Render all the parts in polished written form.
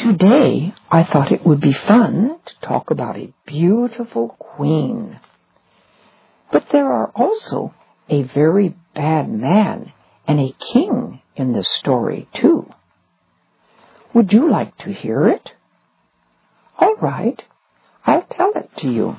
Today, I thought it would be fun to talk about a beautiful queen. But there are also a very bad man and a king in this story, too. Would you like to hear it? All right, I'll tell it to you.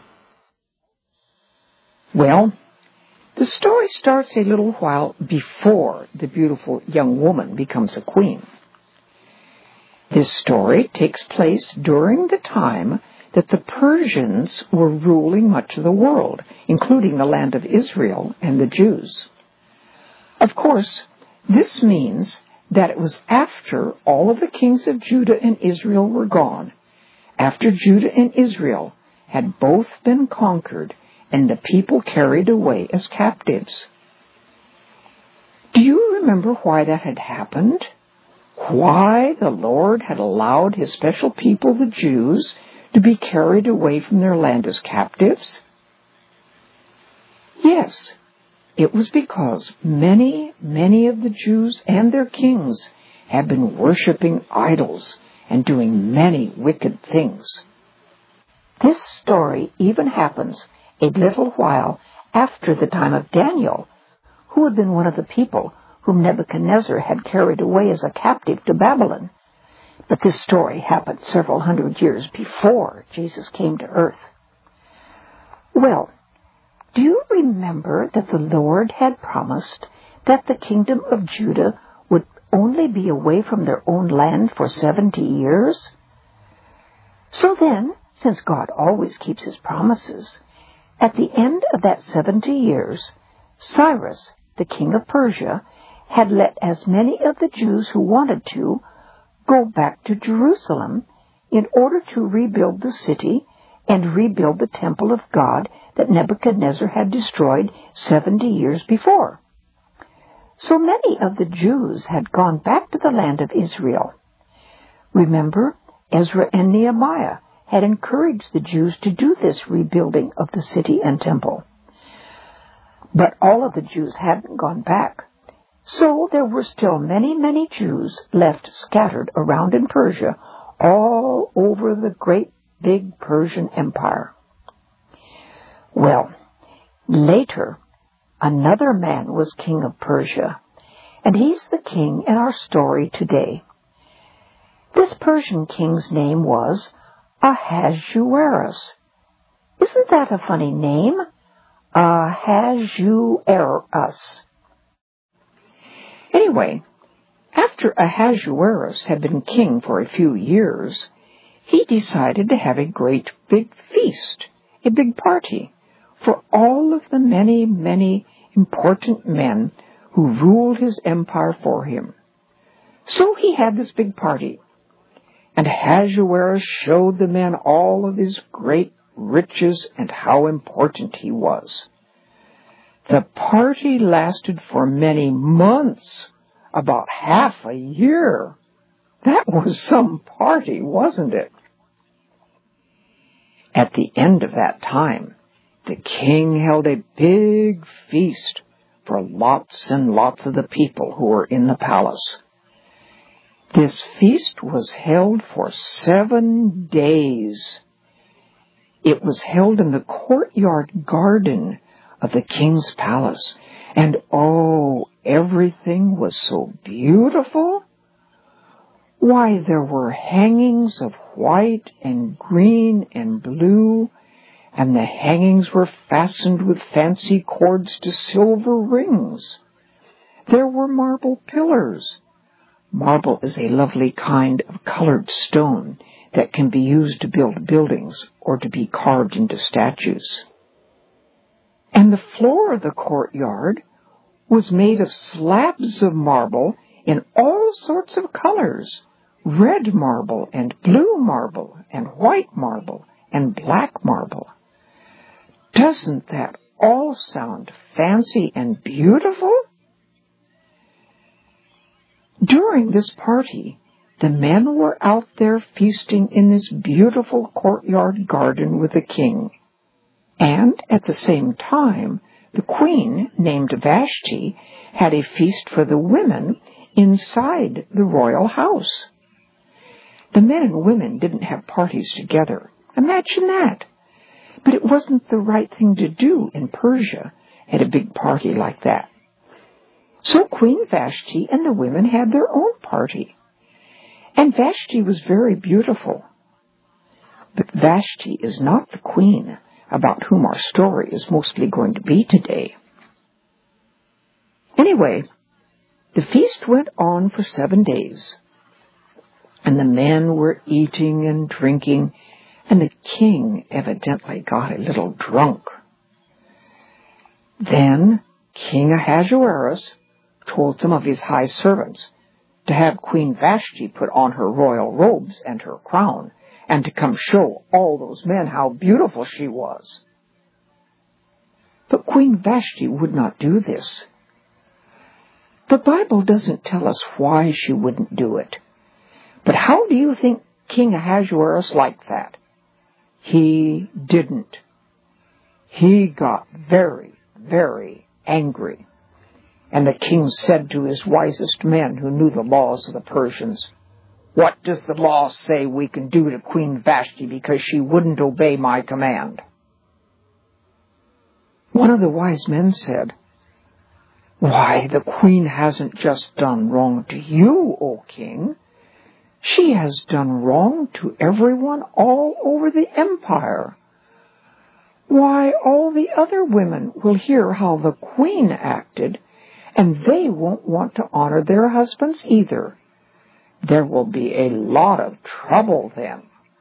Well, the story starts a little while before the beautiful young woman becomes a queen. This story takes place during the time that the Persians were ruling much of the world, including the land of Israel and the Jews. Of course, this means that it was after all of the kings of Judah and Israel were gone, after Judah and Israel had both been conquered and the people carried away as captives. Do you remember why that had happened? Why the Lord had allowed His special people, the Jews, to be carried away from their land as captives? Yes, it was because many of the Jews and their kings had been worshiping idols and doing many wicked things. This story even happens a little while after the time of Daniel, who had been one of the people whom Nebuchadnezzar had carried away as a captive to Babylon. But this story happened several hundred years before Jesus came to earth. Well, do you remember that the Lord had promised that the kingdom of Judah would only be away from their own land for 70 years? So then, since God always keeps His promises, at the end of that 70 years, Cyrus, the king of Persia, had let as many of the Jews who wanted to go back to Jerusalem in order to rebuild the city and rebuild the temple of God that Nebuchadnezzar had destroyed 70 years before. So many of the Jews had gone back to the land of Israel. Remember, Ezra and Nehemiah had encouraged the Jews to do this rebuilding of the city and temple. But all of the Jews hadn't gone back. So there were still many Jews left scattered around in Persia, all over the great big Persian Empire. Well, later, another man was king of Persia, and he's the king in our story today. This Persian king's name was Ahasuerus. Isn't that a funny name? Ahasuerus. Anyway, after Ahasuerus had been king for a few years, he decided to have a great big feast, a big party, for all of the many important men who ruled his empire for him. So he had this big party, and Ahasuerus showed the men all of his great riches and how important he was. The party lasted for many months, about half a year. That was some party, wasn't it? At the end of that time, the king held a big feast for lots and lots of the people who were in the palace. This feast was held for 7 days. It was held in the courtyard garden of the king's palace, and everything was so beautiful. Why, there were hangings of white and green and blue, and the hangings were fastened with fancy cords to silver rings. There were marble pillars. Marble is a lovely kind of colored stone that can be used to build buildings or to be carved into statues. And the floor of the courtyard was made of slabs of marble in all sorts of colors, red marble and blue marble and white marble and black marble. Doesn't that all sound fancy and beautiful? During this party, the men were out there feasting in this beautiful courtyard garden with the king. And at the same time, the queen, named Vashti, had a feast for the women inside the royal house. The men and women didn't have parties together. Imagine that. But it wasn't the right thing to do in Persia at a big party like that. So Queen Vashti and the women had their own party. And Vashti was very beautiful. But Vashti is not the queen about whom our story is mostly going to be today. Anyway, the feast went on for 7 days, and the men were eating and drinking, and the king evidently got a little drunk. Then King Ahasuerus told some of his high servants to have Queen Vashti put on her royal robes and her crown, and to come show all those men how beautiful she was. But Queen Vashti would not do this. The Bible doesn't tell us why she wouldn't do it. But how do you think King Ahasuerus liked that? He didn't. He got very, very angry. And the king said to his wisest men who knew the laws of the Persians, "What does the law say we can do to Queen Vashti because she wouldn't obey my command?" One of the wise men said, "Why, the queen hasn't just done wrong to you, O king. She has done wrong to everyone all over the empire. Why, all the other women will hear how the queen acted, and they won't want to honor their husbands either. There will be a lot of trouble then."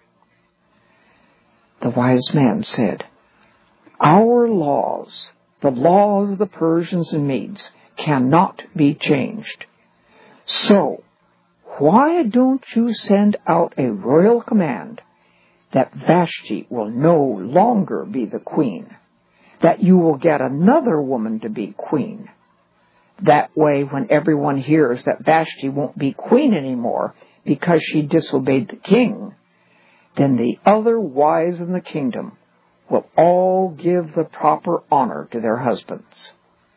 The wise man said, "Our laws, the laws of the Persians and Medes, cannot be changed. So, why don't you send out a royal command that Vashti will no longer be the queen, that you will get another woman to be queen? That way, when everyone hears that Vashti won't be queen anymore because she disobeyed the king, then the other wives in the kingdom will all give the proper honor to their husbands."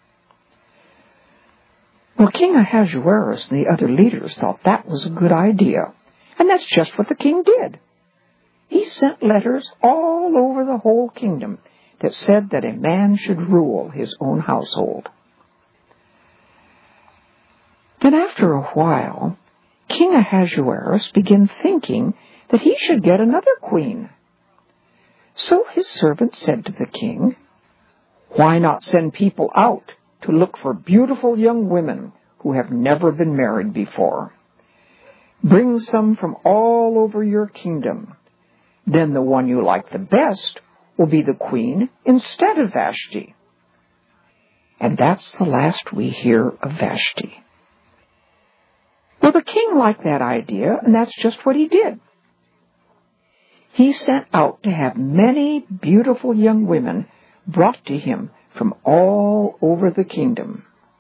Well, King Ahasuerus and the other leaders thought that was a good idea, and that's just what the king did. He sent letters all over the whole kingdom that said that a man should rule his own household. Then after a while, King Ahasuerus began thinking that he should get another queen. So his servant said to the king, "Why not send people out to look for beautiful young women who have never been married before? Bring some from all over your kingdom. Then the one you like the best will be the queen instead of Vashti." And that's the last we hear of Vashti. Well, the king liked that idea, and that's just what he did. He sent out to have many beautiful young women brought to him from all over the kingdom.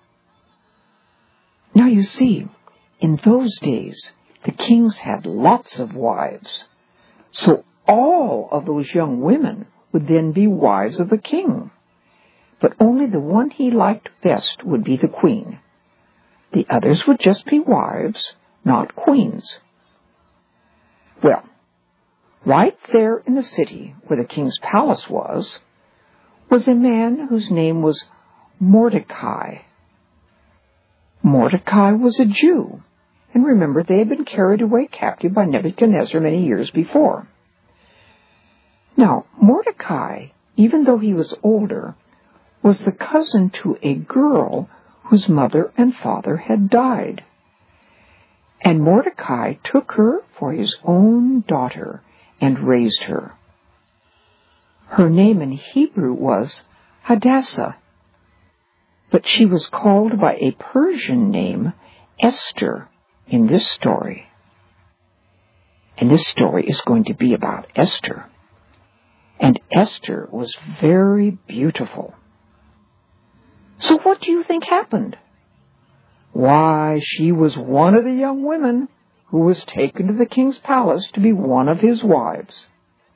Now you see, in those days, the kings had lots of wives. So all of those young women would then be wives of the king. But only the one he liked best would be the queen. The others would just be wives, not queens. Well, right there in the city where the king's palace was a man whose name was Mordecai. Mordecai was a Jew, and remember, they had been carried away captive by Nebuchadnezzar many years before. Now, Mordecai, even though he was older, was the cousin to a girl whose mother and father had died. And Mordecai took her for his own daughter and raised her. Her name in Hebrew was Hadassah, but she was called by a Persian name, Esther, in this story. And this story is going to be about Esther. And Esther was very beautiful. So what do you think happened? Why, she was one of the young women who was taken to the king's palace to be one of his wives.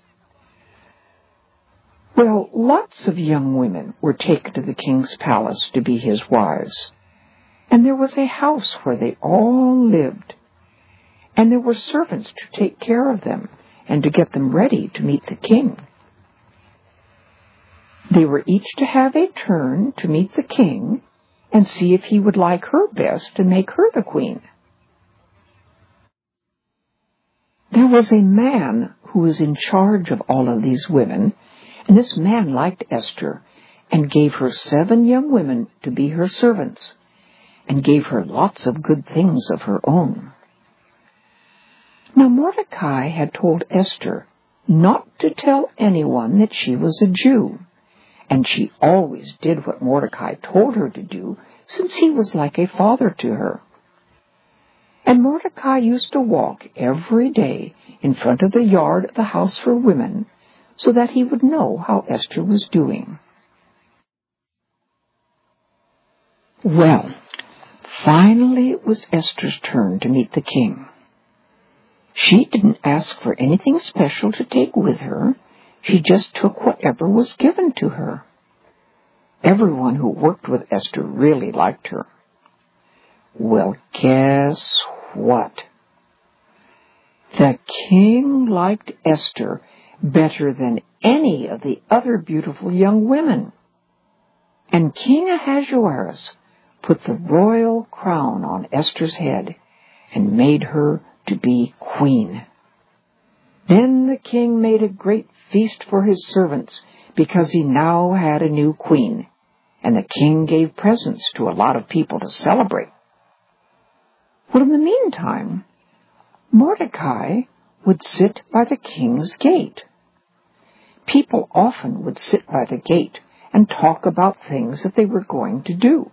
Well, lots of young women were taken to the king's palace to be his wives. And there was a house where they all lived. and there were servants to take care of them and to get them ready to meet the king. They were each to have a turn to meet the king and see if he would like her best and make her the queen. There was a man who was in charge of all of these women, and this man liked Esther and gave her 7 young women to be her servants and gave her lots of good things of her own. Now Mordecai had told Esther not to tell anyone that she was a Jew, and she always did what Mordecai told her to do, since he was like a father to her. And Mordecai used to walk every day in front of the yard of the house for women, so that he would know how Esther was doing. Well, finally it was Esther's turn to meet the king. She didn't ask for anything special to take with her. She just took whatever was given to her. Everyone who worked with Esther really liked her. Well, guess what? The king liked Esther better than any of the other beautiful young women. And King Ahasuerus put the royal crown on Esther's head and made her to be queen. Then the king made a great feast for his servants because he now had a new queen, and the king gave presents to a lot of people to celebrate. Well, in the meantime, Mordecai would sit by the king's gate. People often would sit by the gate and talk about things that they were going to do.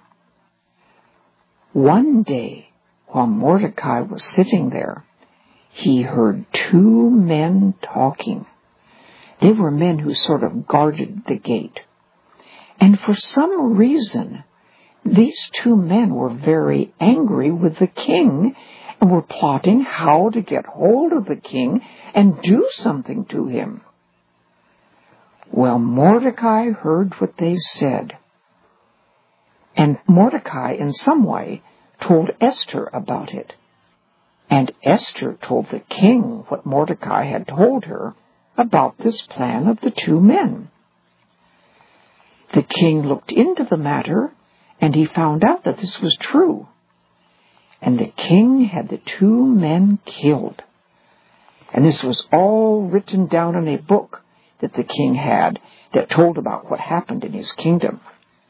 One day, while Mordecai was sitting there, he heard 2 men talking. They were men who sort of guarded the gate. And for some reason, these 2 men were very angry with the king and were plotting how to get hold of the king and do something to him. Well, Mordecai heard what they said. And Mordecai, in some way, told Esther about it. And Esther told the king what Mordecai had told her about this plan of the 2 men. The king looked into the matter, and he found out that this was true. And the king had the 2 men killed. And this was all written down in a book that the king had that told about what happened in his kingdom.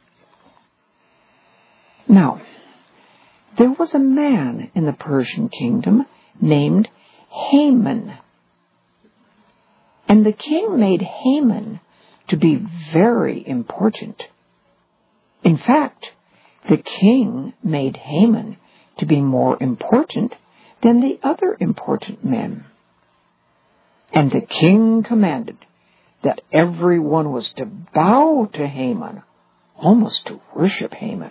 Now, there was a man in the Persian kingdom named Haman. And the king made Haman to be very important. In fact, the king made Haman to be more important than the other important men. And the king commanded that everyone was to bow to Haman, almost to worship Haman.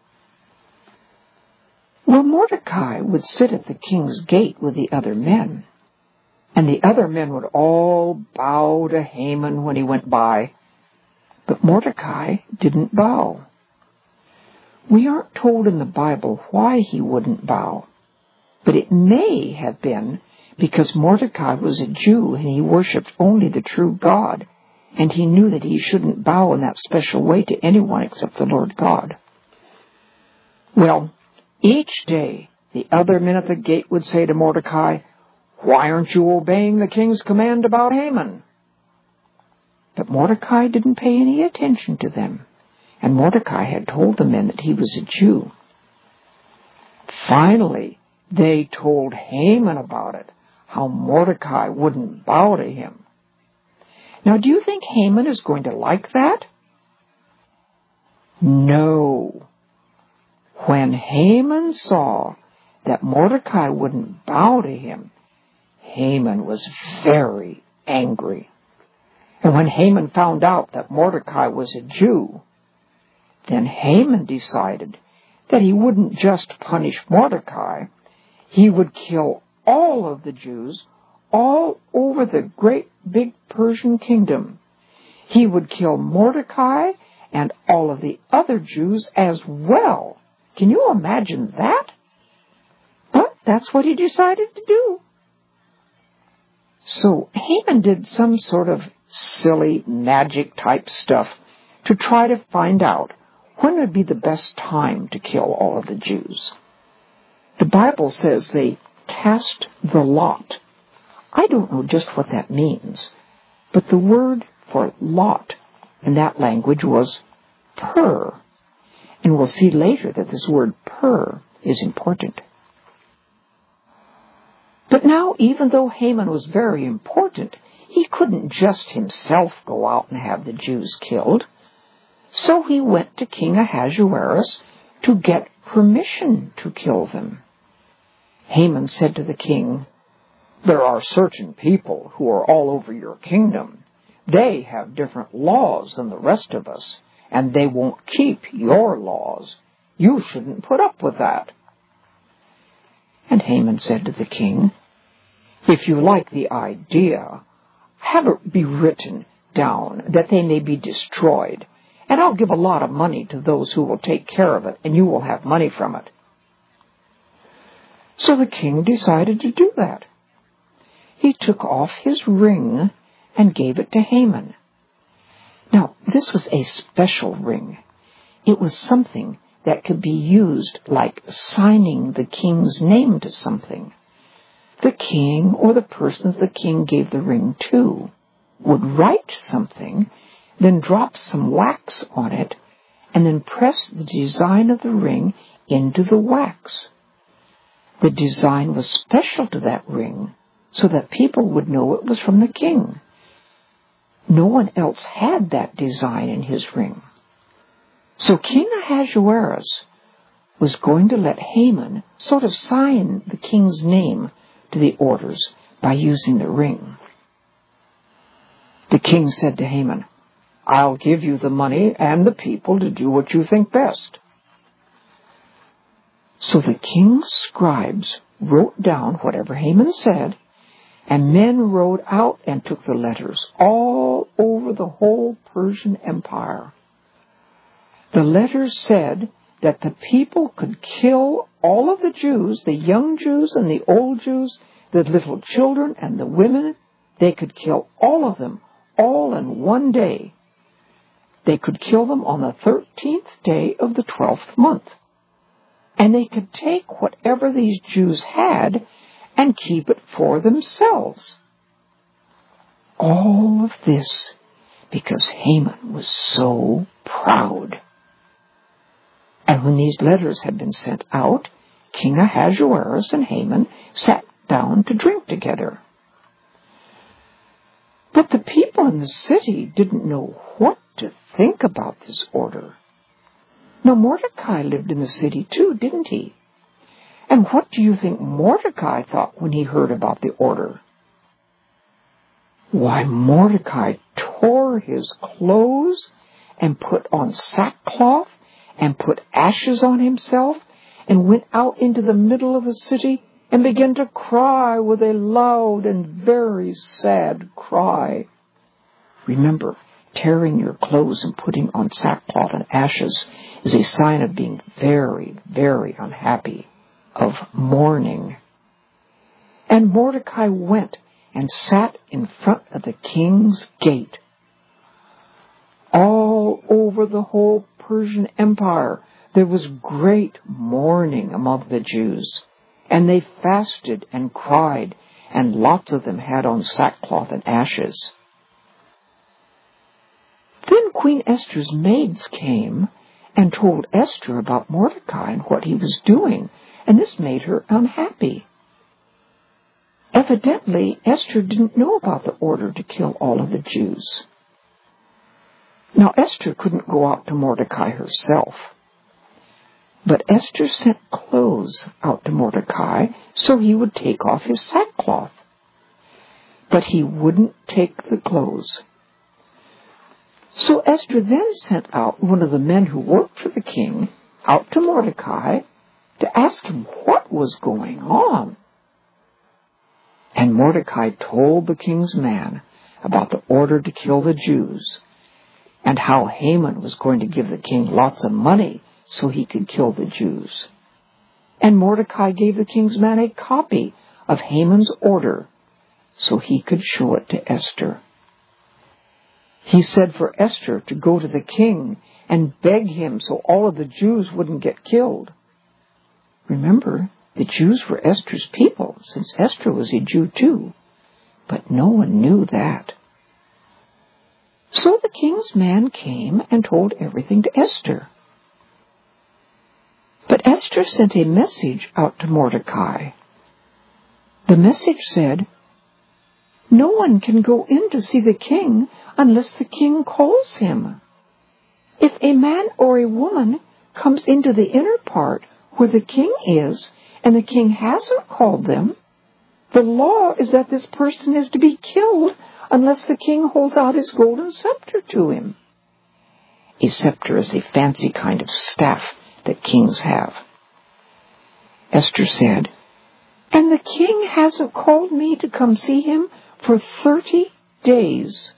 Well, Mordecai would sit at the king's gate with the other men, and the other men would all bow to Haman when he went by, but Mordecai didn't bow. We aren't told in the Bible why he wouldn't bow, but it may have been because Mordecai was a Jew and he worshipped only the true God, and he knew that he shouldn't bow in that special way to anyone except the Lord God. Well, each day the other men at the gate would say to Mordecai, "Why aren't you obeying the king's command about Haman?" But Mordecai didn't pay any attention to them, and Mordecai had told the men that he was a Jew. Finally, they told Haman about it, how Mordecai wouldn't bow to him. Now, do you think Haman is going to like that? No. When Haman saw that Mordecai wouldn't bow to him, Haman was very angry. And when Haman found out that Mordecai was a Jew, then Haman decided that he wouldn't just punish Mordecai, he would kill all of the Jews all over the great big Persian kingdom. He would kill Mordecai and all of the other Jews as well. Can you imagine that? But that's what he decided to do. So Haman did some sort of silly magic type stuff to try to find out when would be the best time to kill all of the Jews. The Bible says they cast the lot. I don't know just what that means, but the word for lot in that language was pur. And we'll see later that this word pur is important. But now, even though Haman was very important, he couldn't just himself go out and have the Jews killed. So he went to King Ahasuerus to get permission to kill them. Haman said to the king, "There are certain people who are all over your kingdom. They have different laws than the rest of us, and they won't keep your laws. You shouldn't put up with that." And Haman said to the king, "If you like the idea, have it be written down that they may be destroyed, and I'll give a lot of money to those who will take care of it, and you will have money from it." So the king decided to do that. He took off his ring and gave it to Haman. Now, this was a special ring. It was something that could be used like signing the king's name to something. The king or the person the king gave the ring to would write something, then drop some wax on it, and then press the design of the ring into the wax. The design was special to that ring, so that people would know it was from the king. No one else had that design in his ring. So King Ahasuerus was going to let Haman sort of sign the king's name to the orders by using the ring. The king said to Haman, "I'll give you the money and the people to do what you think best." So the king's scribes wrote down whatever Haman said, and men rode out and took the letters all over the whole Persian Empire. The letters said that the people could kill all of the Jews, the young Jews and the old Jews, the little children and the women. They could kill all of them, all in one day. They could kill them on the 13th day of the 12th month. And they could take whatever these Jews had and keep it for themselves. All of this because Haman was so proud. And when these letters had been sent out, King Ahasuerus and Haman sat down to drink together. But the people in the city didn't know what to think about this order. Now, Mordecai lived in the city too, didn't he? And what do you think Mordecai thought when he heard about the order? Why, Mordecai tore his clothes and put on sackcloth and put ashes on himself and went out into the middle of the city and began to cry with a loud and very sad cry. Remember, tearing your clothes and putting on sackcloth and ashes is a sign of being very, very unhappy, of mourning. And Mordecai went and sat in front of the king's gate. All over the whole Persian Empire, there was great mourning among the Jews, and they fasted and cried, and lots of them had on sackcloth and ashes. Then Queen Esther's maids came and told Esther about Mordecai and what he was doing, and this made her unhappy. Evidently, Esther didn't know about the order to kill all of the Jews. Now, Esther couldn't go out to Mordecai herself, but Esther sent clothes out to Mordecai so he would take off his sackcloth. But he wouldn't take the clothes. So Esther then sent out one of the men who worked for the king out to Mordecai to ask him what was going on. And Mordecai told the king's man about the order to kill the Jews and how Haman was going to give the king lots of money so he could kill the Jews. And Mordecai gave the king's man a copy of Haman's order so he could show it to Esther. He said for Esther to go to the king and beg him so all of the Jews wouldn't get killed. Remember, the Jews were Esther's people, since Esther was a Jew too. But no one knew that. So the king's man came and told everything to Esther. But Esther sent a message out to Mordecai. The message said, "No one can go in to see the king unless the king calls him. If a man or a woman comes into the inner part where the king is, and the king hasn't called them, the law is that this person is to be killed unless the king holds out his golden scepter to him." A scepter is a fancy kind of staff that kings have. Esther said, "And the king hasn't called me to come see him for 30 days.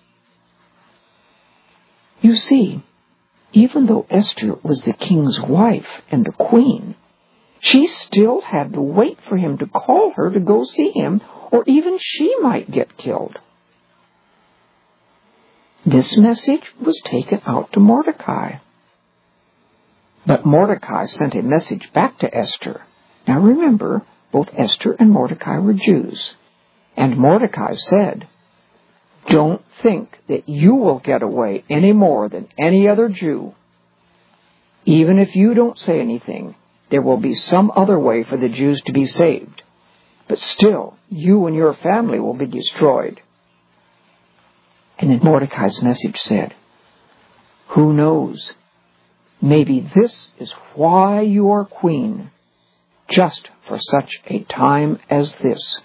You see, even though Esther was the king's wife and the queen, she still had to wait for him to call her to go see him, or even she might get killed. This message was taken out to Mordecai. But Mordecai sent a message back to Esther. Now remember, both Esther and Mordecai were Jews. And Mordecai said, "Don't think that you will get away any more than any other Jew. Even if you don't say anything, there will be some other way for the Jews to be saved. But still, you and your family will be destroyed." And then Mordecai's message said, "Who knows? Maybe this is why you are queen, just for such a time as this."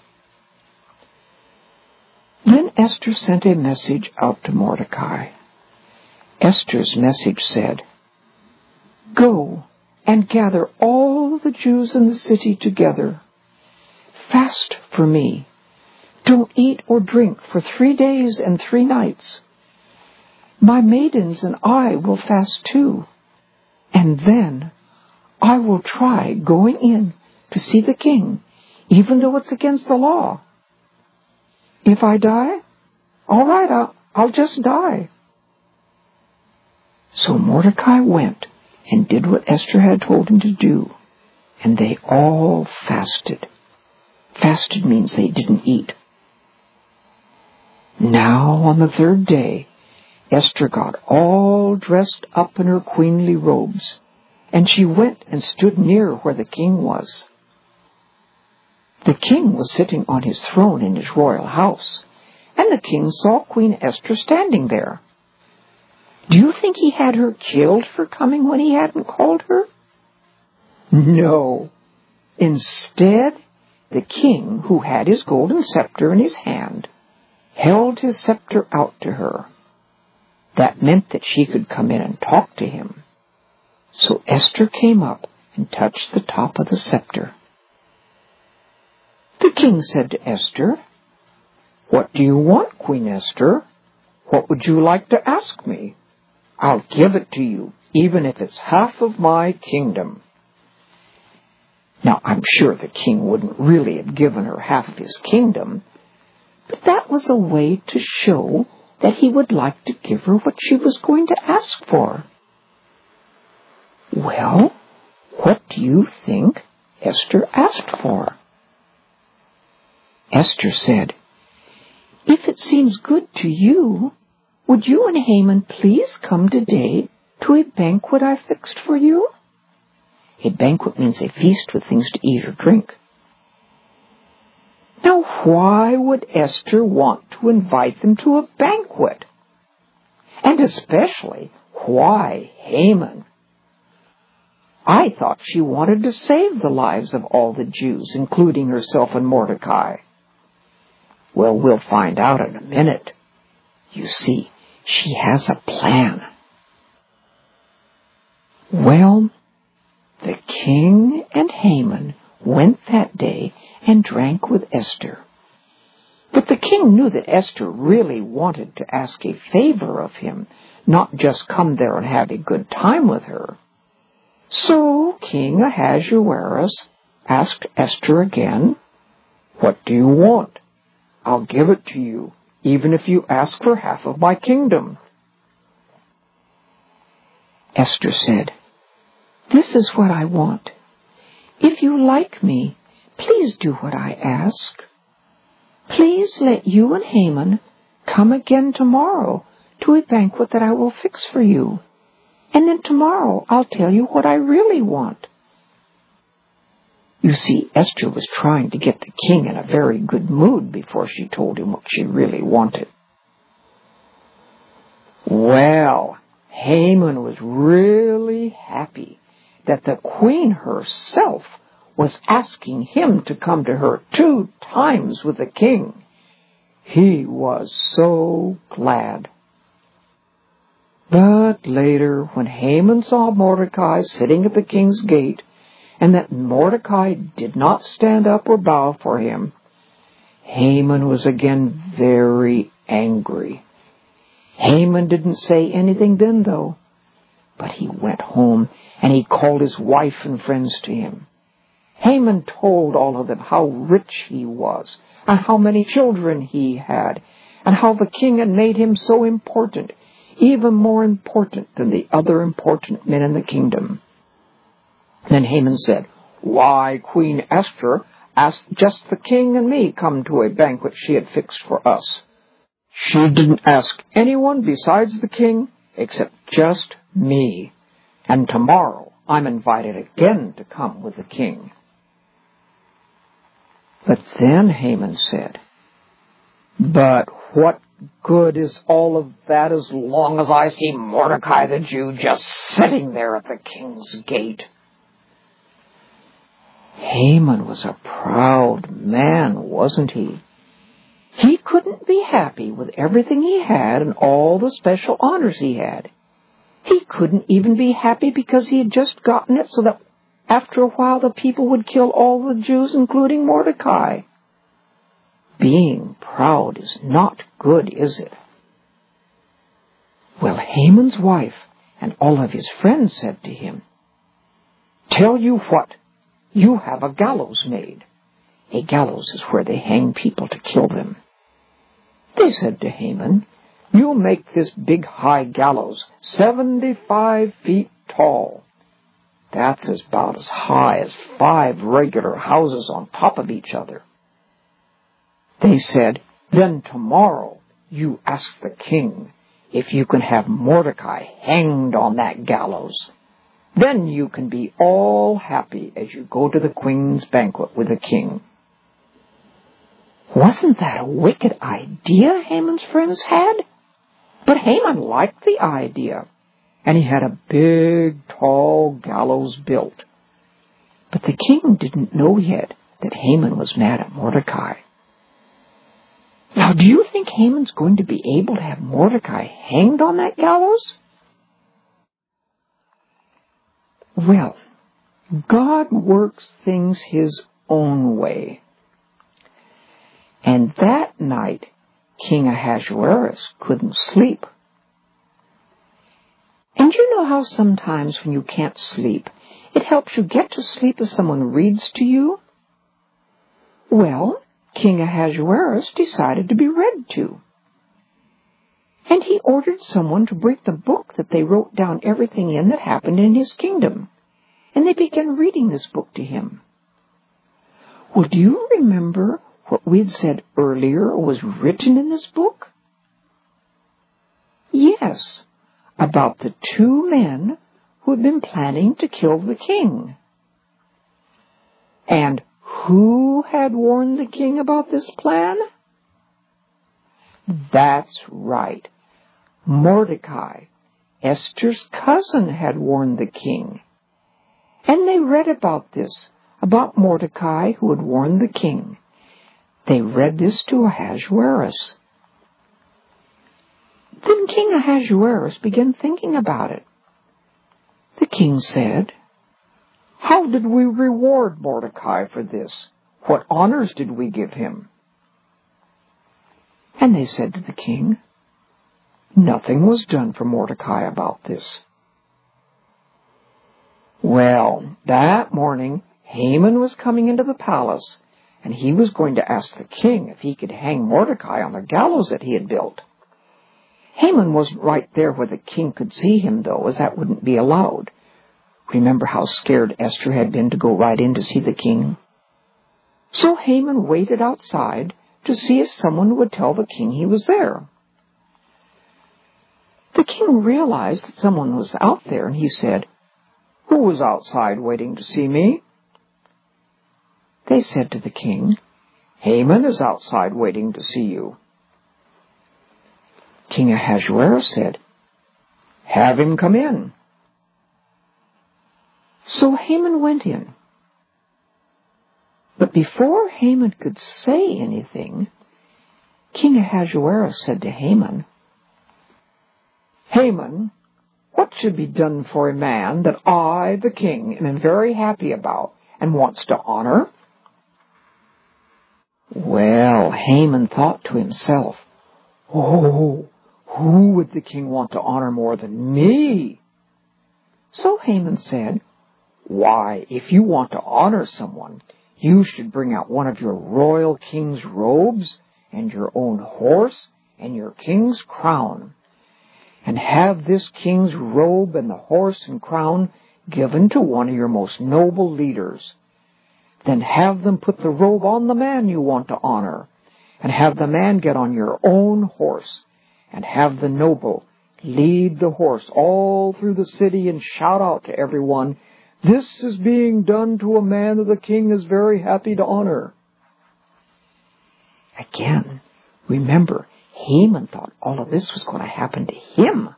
Then Esther sent a message out to Mordecai. Esther's message said, "Go and gather all the Jews in the city together. Fast for me. Don't eat or drink for 3 days and 3 nights. My maidens and I will fast too. And then I will try going in to see the king, even though it's against the law. If I die, all right, I'll just die." So Mordecai went and did what Esther had told him to do, and they all fasted. Fasted means they didn't eat. Now, on the 3rd day, Esther got all dressed up in her queenly robes, and she went and stood near where the king was. The king was sitting on his throne in his royal house, and the king saw Queen Esther standing there. Do you think he had her killed for coming when he hadn't called her? No. Instead, the king, who had his golden scepter in his hand, held his scepter out to her. That meant that she could come in and talk to him. So Esther came up and touched the top of the scepter. The king said to Esther, "What do you want, Queen Esther? What would you like to ask me? I'll give it to you, even if it's half of my kingdom." Now, I'm sure the king wouldn't really have given her half of his kingdom, but that was a way to show that he would like to give her what she was going to ask for. Well, what do you think Esther asked for? Esther said, "If it seems good to you, would you and Haman please come today to a banquet I fixed for you?" A banquet means a feast with things to eat or drink. Now, why would Esther want to invite them to a banquet? And especially, why Haman? I thought she wanted to save the lives of all the Jews, including herself and Mordecai. Well, we'll find out in a minute. You see, she has a plan. Well, the king and Haman went that day and drank with Esther. But the king knew that Esther really wanted to ask a favor of him, not just come there and have a good time with her. So King Ahasuerus asked Esther again, "What do you want?" I'll give it to you, even if you ask for half of my kingdom." Esther said, "This is what I want. If you like me, please do what I ask. Please let you and Haman come again tomorrow to a banquet that I will fix for you, and then tomorrow I'll tell you what I really want." You see, Esther was trying to get the king in a very good mood before she told him what she really wanted. Well, Haman was really happy that the queen herself was asking him to come to her 2 times with the king. He was so glad. But later, when Haman saw Mordecai sitting at the king's gate, and that Mordecai did not stand up or bow for him, Haman was again very angry. Haman didn't say anything then, though, but he went home and he called his wife and friends to him. Haman told all of them how rich he was, and how many children he had, and how the king had made him so important, even more important than the other important men in the kingdom. Then Haman said, "Why, Queen Esther asked just the king and me come to a banquet she had fixed for us. She didn't ask anyone besides the king except just me. And tomorrow I'm invited again to come with the king." But then Haman said, "But what good is all of that as long as I see Mordecai the Jew just sitting there at the king's gate?" Haman was a proud man, wasn't he? He couldn't be happy with everything he had and all the special honors he had. He couldn't even be happy because he had just gotten it so that after a while the people would kill all the Jews, including Mordecai. Being proud is not good, is it? Well, Haman's wife and all of his friends said to him, "Tell you what, you have a gallows made." A gallows is where they hang people to kill them. They said to Haman, "You'll make this big high gallows 75 feet tall. That's about as high as 5 regular houses on top of each other." They said, "Then tomorrow you ask the king if you can have Mordecai hanged on that gallows. Then you can be all happy as you go to the queen's banquet with the king." Wasn't that a wicked idea Haman's friends had? But Haman liked the idea, and he had a big, tall gallows built. But the king didn't know yet that Haman was mad at Mordecai. Now, do you think Haman's going to be able to have Mordecai hanged on that gallows? Well, God works things His own way. And that night, King Ahasuerus couldn't sleep. And you know how sometimes when you can't sleep, it helps you get to sleep if someone reads to you? Well, King Ahasuerus decided to be read to. And he ordered someone to bring the book that they wrote down everything in that happened in his kingdom. And they began reading this book to him. Well, do you remember what we had said earlier was written in this book? Yes, about the 2 men who had been planning to kill the king. And who had warned the king about this plan? That's right. Mordecai, Esther's cousin, had warned the king. And they read about this, about Mordecai who had warned the king. They read this to Ahasuerus. Then King Ahasuerus began thinking about it. The king said, "How did we reward Mordecai for this? What honors did we give him?" And they said to the king, "Nothing was done for Mordecai about this." Well, that morning, Haman was coming into the palace, and he was going to ask the king if he could hang Mordecai on the gallows that he had built. Haman wasn't right there where the king could see him, though, as that wouldn't be allowed. Remember how scared Esther had been to go right in to see the king? So Haman waited outside to see if someone would tell the king he was there. The king realized that someone was out there, and he said, "Who was outside waiting to see me?" They said to the king, "Haman is outside waiting to see you." King Ahasuerus said, "Have him come in." So Haman went in. But before Haman could say anything, King Ahasuerus said to Haman, "Haman, what should be done for a man that I, the king, am very happy about and wants to honor?" Well, Haman thought to himself, "Oh, who would the king want to honor more than me?" So Haman said, "Why, if you want to honor someone, you should bring out one of your royal king's robes and your own horse and your king's crown, and have this king's robe and the horse and crown given to one of your most noble leaders. Then have them put the robe on the man you want to honor, and have the man get on your own horse, and have the noble lead the horse all through the city and shout out to everyone, 'This is being done to a man that the king is very happy to honor.'" Again, remember, Haman thought all of this was going to happen to him.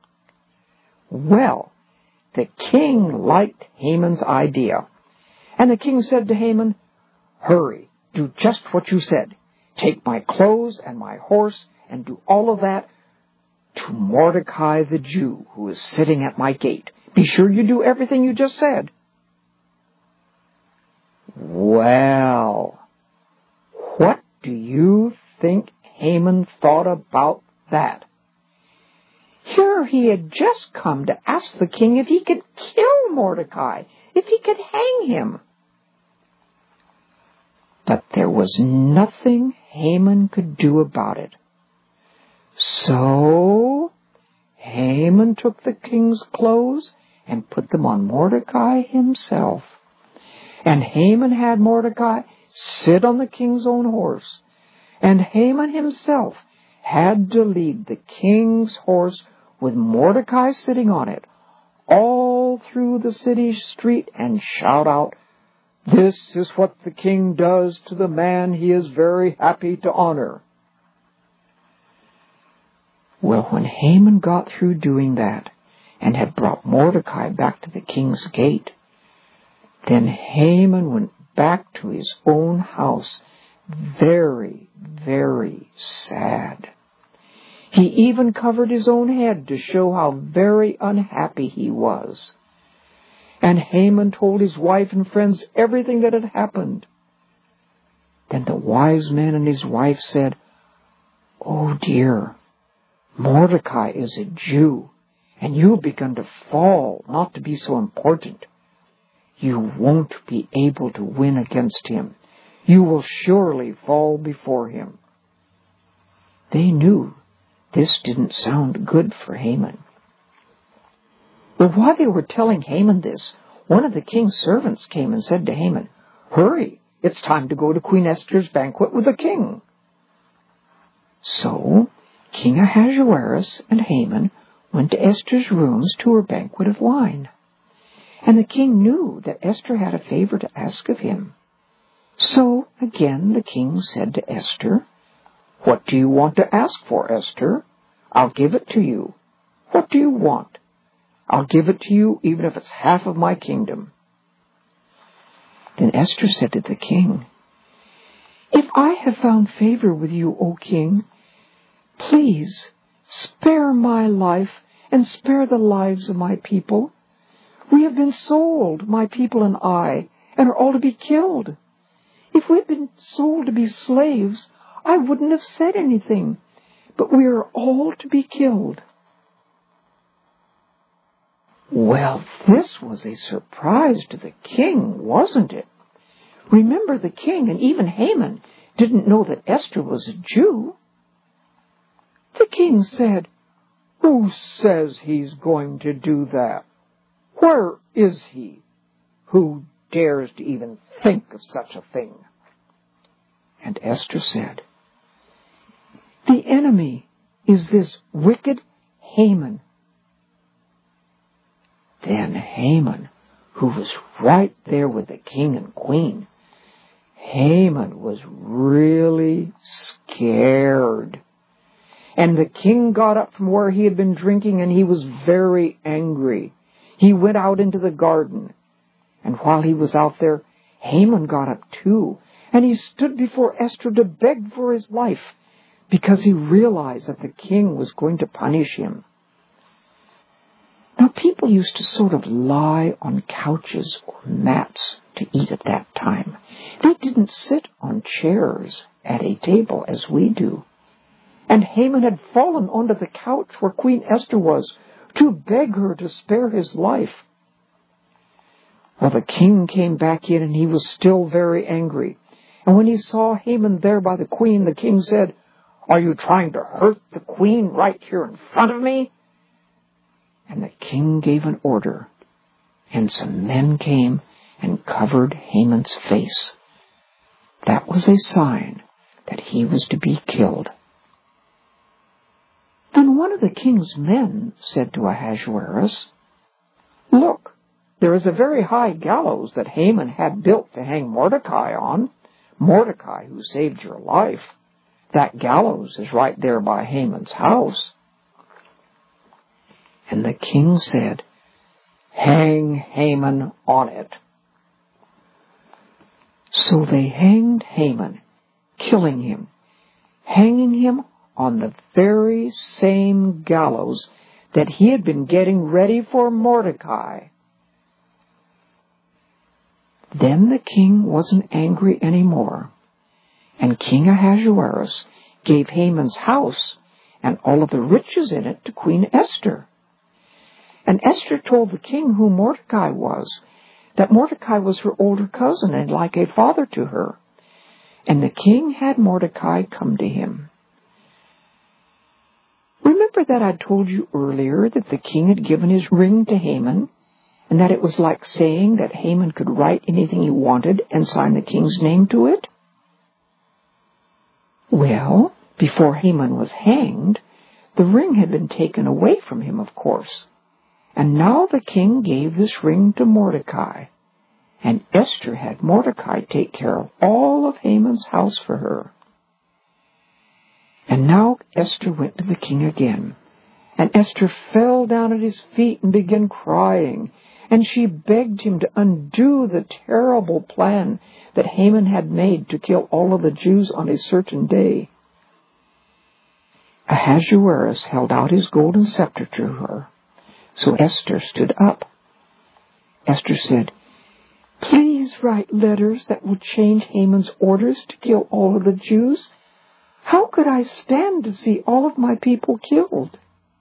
Well, the king liked Haman's idea. And the king said to Haman, "Hurry, do just what you said. Take my clothes and my horse and do all of that to Mordecai the Jew, who is sitting at my gate. Be sure you do everything you just said." Well, what do you think Haman thought about that? Here he had just come to ask the king if he could kill Mordecai, if he could hang him. But there was nothing Haman could do about it. So Haman took the king's clothes and put them on Mordecai himself. And Haman had Mordecai sit on the king's own horse. And Haman himself had to lead the king's horse with Mordecai sitting on it all through the city street and shout out, "This is what the king does to the man he is very happy to honor." Well, when Haman got through doing that and had brought Mordecai back to the king's gate, then Haman went back to his own house very, very sad. He even covered his own head to show how very unhappy he was. And Haman told his wife and friends everything that had happened. Then the wise man and his wife said, "Oh dear, Mordecai is a Jew, and you have begun to fall, not to be so important. You won't be able to win against him. You will surely fall before him." They knew this didn't sound good for Haman. But while they were telling Haman this, one of the king's servants came and said to Haman, "Hurry, it's time to go to Queen Esther's banquet with the king." So King Ahasuerus and Haman went to Esther's rooms to her banquet of wine. And the king knew that Esther had a favor to ask of him. So again the king said to Esther, "What do you want to ask for, Esther? I'll give it to you. What do you want? I'll give it to you even if it's half of my kingdom." Then Esther said to the king, "If I have found favor with you, O king, please spare my life and spare the lives of my people. We have been sold, my people and I, and are all to be killed. If we had been sold to be slaves, I wouldn't have said anything, but we are all to be killed." Well, this was a surprise to the king, wasn't it? Remember, the king and even Haman didn't know that Esther was a Jew. The king said, "Who says he's going to do that? Where is he? Who dares to even think of such a thing?" And Esther said, "The enemy is this wicked Haman." Then Haman, who was right there with the king and queen, Haman was really scared. And the king got up from where he had been drinking, and he was very angry. He went out into the garden. And while he was out there, Haman got up too, and he stood before Esther to beg for his life, because he realized that the king was going to punish him. Now, people used to sort of lie on couches or mats to eat at that time. They didn't sit on chairs at a table as we do. And Haman had fallen onto the couch where Queen Esther was to beg her to spare his life. Well, the king came back in, and he was still very angry. And when he saw Haman there by the queen, the king said, "Are you trying to hurt the queen right here in front of me?" And the king gave an order, and some men came and covered Haman's face. That was a sign that he was to be killed. Then one of the king's men said to Ahasuerus, "Look, there is a very high gallows that Haman had built to hang Mordecai on, Mordecai who saved your life. That gallows is right there by Haman's house." And the king said, "Hang Haman on it." So they hanged Haman, killing him, hanging him on the very same gallows that he had been getting ready for Mordecai. Then the king wasn't angry anymore, and King Ahasuerus gave Haman's house and all of the riches in it to Queen Esther. And Esther told the king who Mordecai was, that Mordecai was her older cousin and like a father to her. And the king had Mordecai come to him. Remember that I told you earlier that the king had given his ring to Haman, and that it was like saying that Haman could write anything he wanted and sign the king's name to it? Well, before Haman was hanged, the ring had been taken away from him, of course. And now the king gave this ring to Mordecai, and Esther had Mordecai take care of all of Haman's house for her. And now Esther went to the king again, and Esther fell down at his feet and began crying, and she begged him to undo the terrible plan that Haman had made to kill all of the Jews on a certain day. Ahasuerus held out his golden scepter to her, so Esther stood up. Esther said, "Please write letters that will change Haman's orders to kill all of the Jews. How could I stand to see all of my people killed?"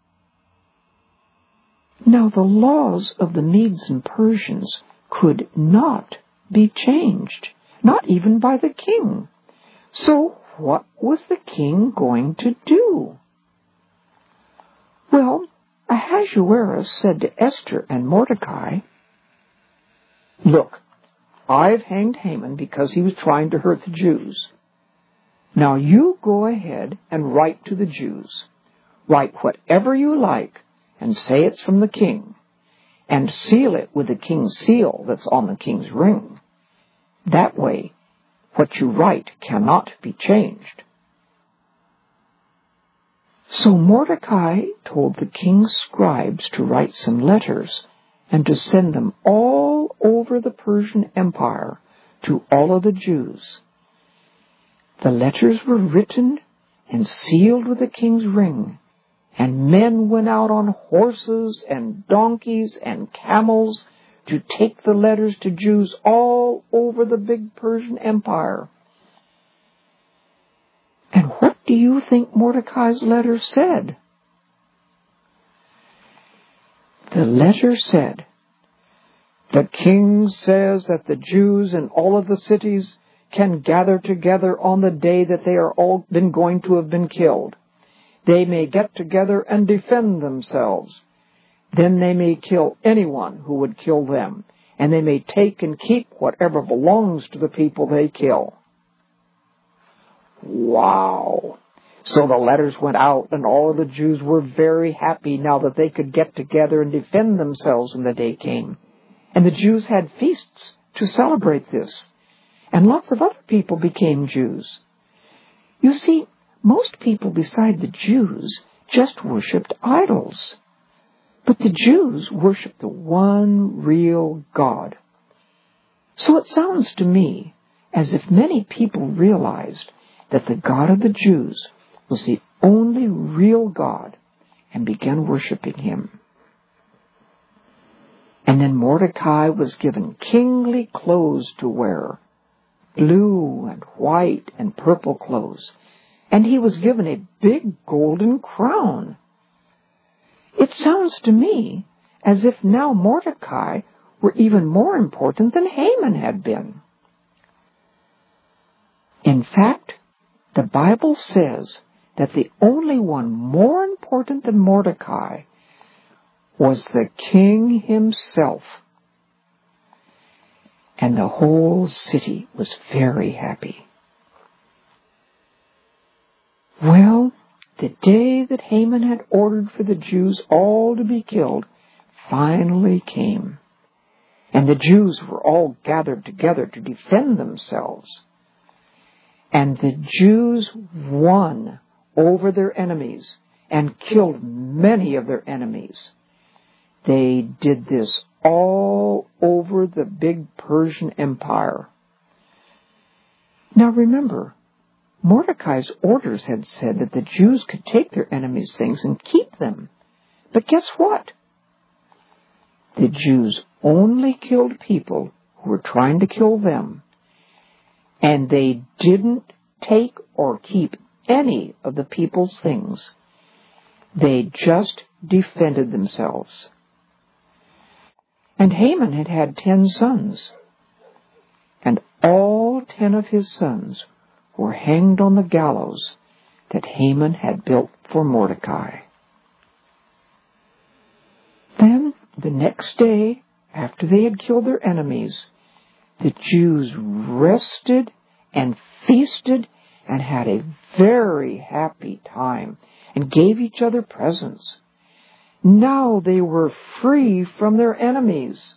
Now the laws of the Medes and Persians could not be changed, not even by the king. So what was the king going to do? Well, Ahasuerus said to Esther and Mordecai, "Look, I've hanged Haman because he was trying to hurt the Jews. Now you go ahead and write to the Jews. Write whatever you like and say it's from the king, and seal it with the king's seal that's on the king's ring. That way, what you write cannot be changed." So Mordecai told the king's scribes to write some letters and to send them all over the Persian Empire to all of the Jews. The letters were written and sealed with the king's ring, and men went out on horses and donkeys and camels to take the letters to Jews all over the big Persian Empire. And what do you think Mordecai's letter said? The letter said, The king says that the Jews in all of the cities can gather together on the day that they are all going to have been killed. They may get together and defend themselves. Then they may kill anyone who would kill them, and they may take and keep whatever belongs to the people they kill. Wow! So the letters went out, and all of the Jews were very happy now that they could get together and defend themselves when the day came. And the Jews had feasts to celebrate this. And lots of other people became Jews. You see, most people beside the Jews just worshipped idols. But the Jews worshiped the one real God. So it sounds to me as if many people realized that the God of the Jews was the only real God and began worshiping him. And then Mordecai was given kingly clothes to wear, blue and white and purple clothes, and he was given a big golden crown. It sounds to me as if now Mordecai were even more important than Haman had been. In fact, the Bible says that the only one more important than Mordecai was the king himself. And the whole city was very happy. Well, the day that Haman had ordered for the Jews all to be killed finally came. And the Jews were all gathered together to defend themselves. And the Jews won over their enemies and killed many of their enemies. They did this all over the big Persian Empire. Now remember, Mordecai's orders had said that the Jews could take their enemies' things and keep them. But guess what? The Jews only killed people who were trying to kill them. And they didn't take or keep any of the people's things. They just defended themselves. And Haman had had 10 sons. And all 10 of his sons were hanged on the gallows that Haman had built for Mordecai. Then, the next day, after they had killed their enemies, the Jews rested and feasted and had a very happy time and gave each other presents. Now they were free from their enemies.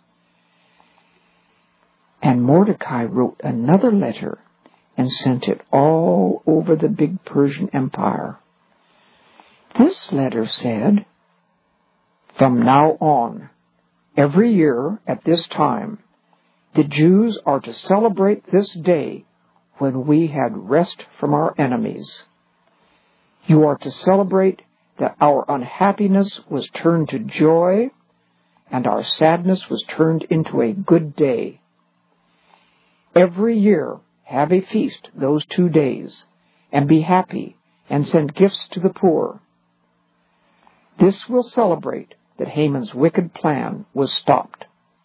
And Mordecai wrote another letter and sent it all over the big Persian Empire. This letter said, "From now on, every year at this time, the Jews are to celebrate this day when we had rest from our enemies. You are to celebrate that our unhappiness was turned to joy and our sadness was turned into a good day. Every year, have a feast those 2 days, and be happy, and send gifts to the poor. This will celebrate that Haman's wicked plan was stopped."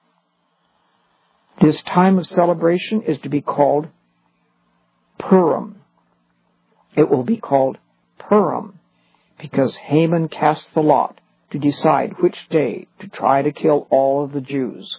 This time of celebration is to be called Purim. It will be called Purim because Haman cast the lot to decide which day to try to kill all of the Jews.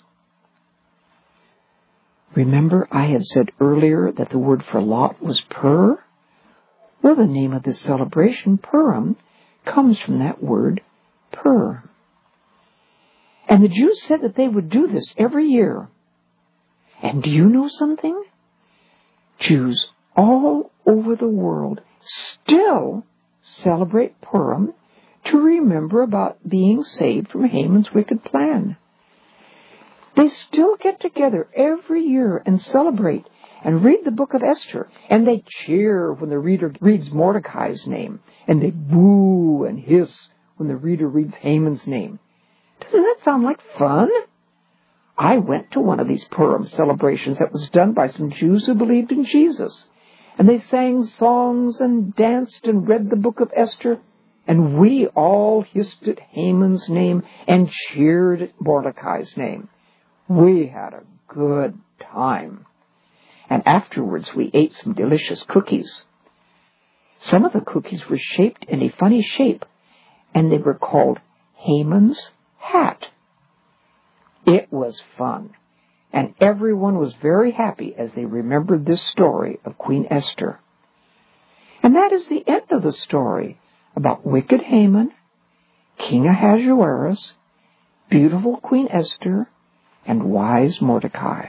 Remember, I had said earlier that the word for lot was Pur? Well, the name of this celebration, Purim, comes from that word Pur. And the Jews said that they would do this every year. And do you know something? Jews all over the world still celebrate Purim to remember about being saved from Haman's wicked plan. They still get together every year and celebrate and read the book of Esther. And they cheer when the reader reads Mordecai's name. And they boo and hiss when the reader reads Haman's name. Doesn't that sound like fun? I went to one of these Purim celebrations that was done by some Jews who believed in Jesus. And they sang songs and danced and read the book of Esther. And we all hissed at Haman's name and cheered at Mordecai's name. We had a good time. And afterwards we ate some delicious cookies. Some of the cookies were shaped in a funny shape, and they were called Haman's hat. It was fun, and everyone was very happy as they remembered this story of Queen Esther. And that is the end of the story about wicked Haman, King Ahasuerus, beautiful Queen Esther, and wise Mordecai.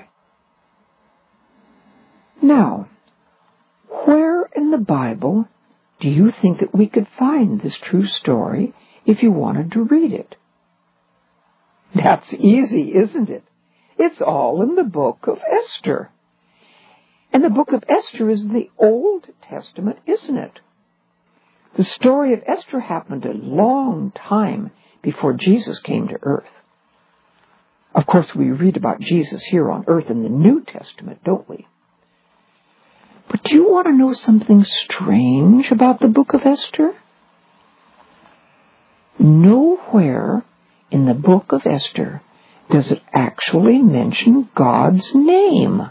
Now, where in the Bible do you think that we could find this true story if you wanted to read it? That's easy, isn't it? It's all in the book of Esther. And the book of Esther is the Old Testament, isn't it? The story of Esther happened a long time before Jesus came to earth. Of course, we read about Jesus here on earth in the New Testament, don't we? But do you want to know something strange about the book of Esther? Nowhere in the book of Esther does it actually mention God's name.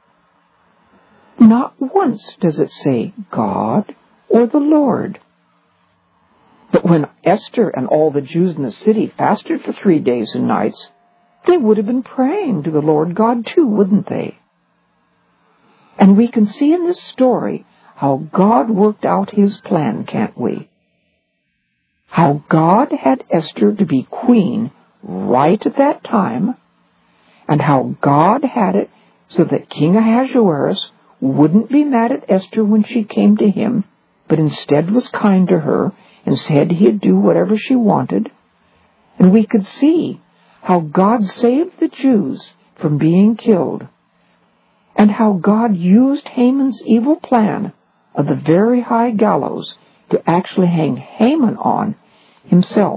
Not once does it say God or the Lord. But when Esther and all the Jews in the city fasted for 3 days and nights, they would have been praying to the Lord God too, wouldn't they? And we can see in this story how God worked out his plan, can't we? How God had Esther to be queen right at that time, and how God had it so that King Ahasuerus wouldn't be mad at Esther when she came to him, but instead was kind to her and said he'd do whatever she wanted. And we could see how God saved the Jews from being killed, and how God used Haman's evil plan of the very high gallows to actually hang Haman on himself.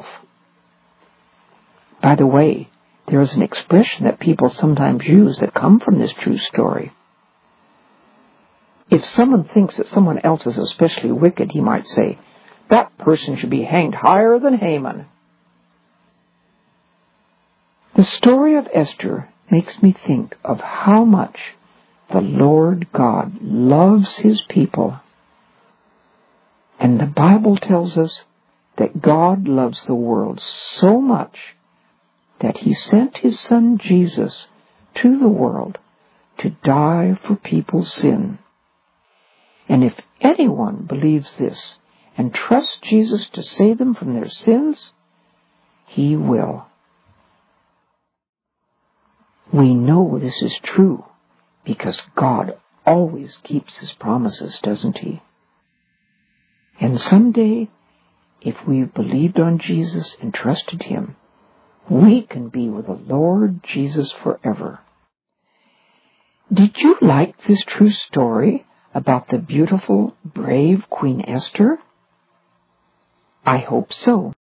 By the way, there is an expression that people sometimes use that come from this true story. If someone thinks that someone else is especially wicked, he might say, "That person should be hanged higher than Haman." The story of Esther makes me think of how much the Lord God loves his people. And the Bible tells us that God loves the world so much that he sent his son Jesus to the world to die for people's sin. And if anyone believes this and trusts Jesus to save them from their sins, he will. We know this is true because God always keeps his promises, doesn't he? And someday, if we've believed on Jesus and trusted him, we can be with the Lord Jesus forever. Did you like this true story about the beautiful, brave Queen Esther? I hope so.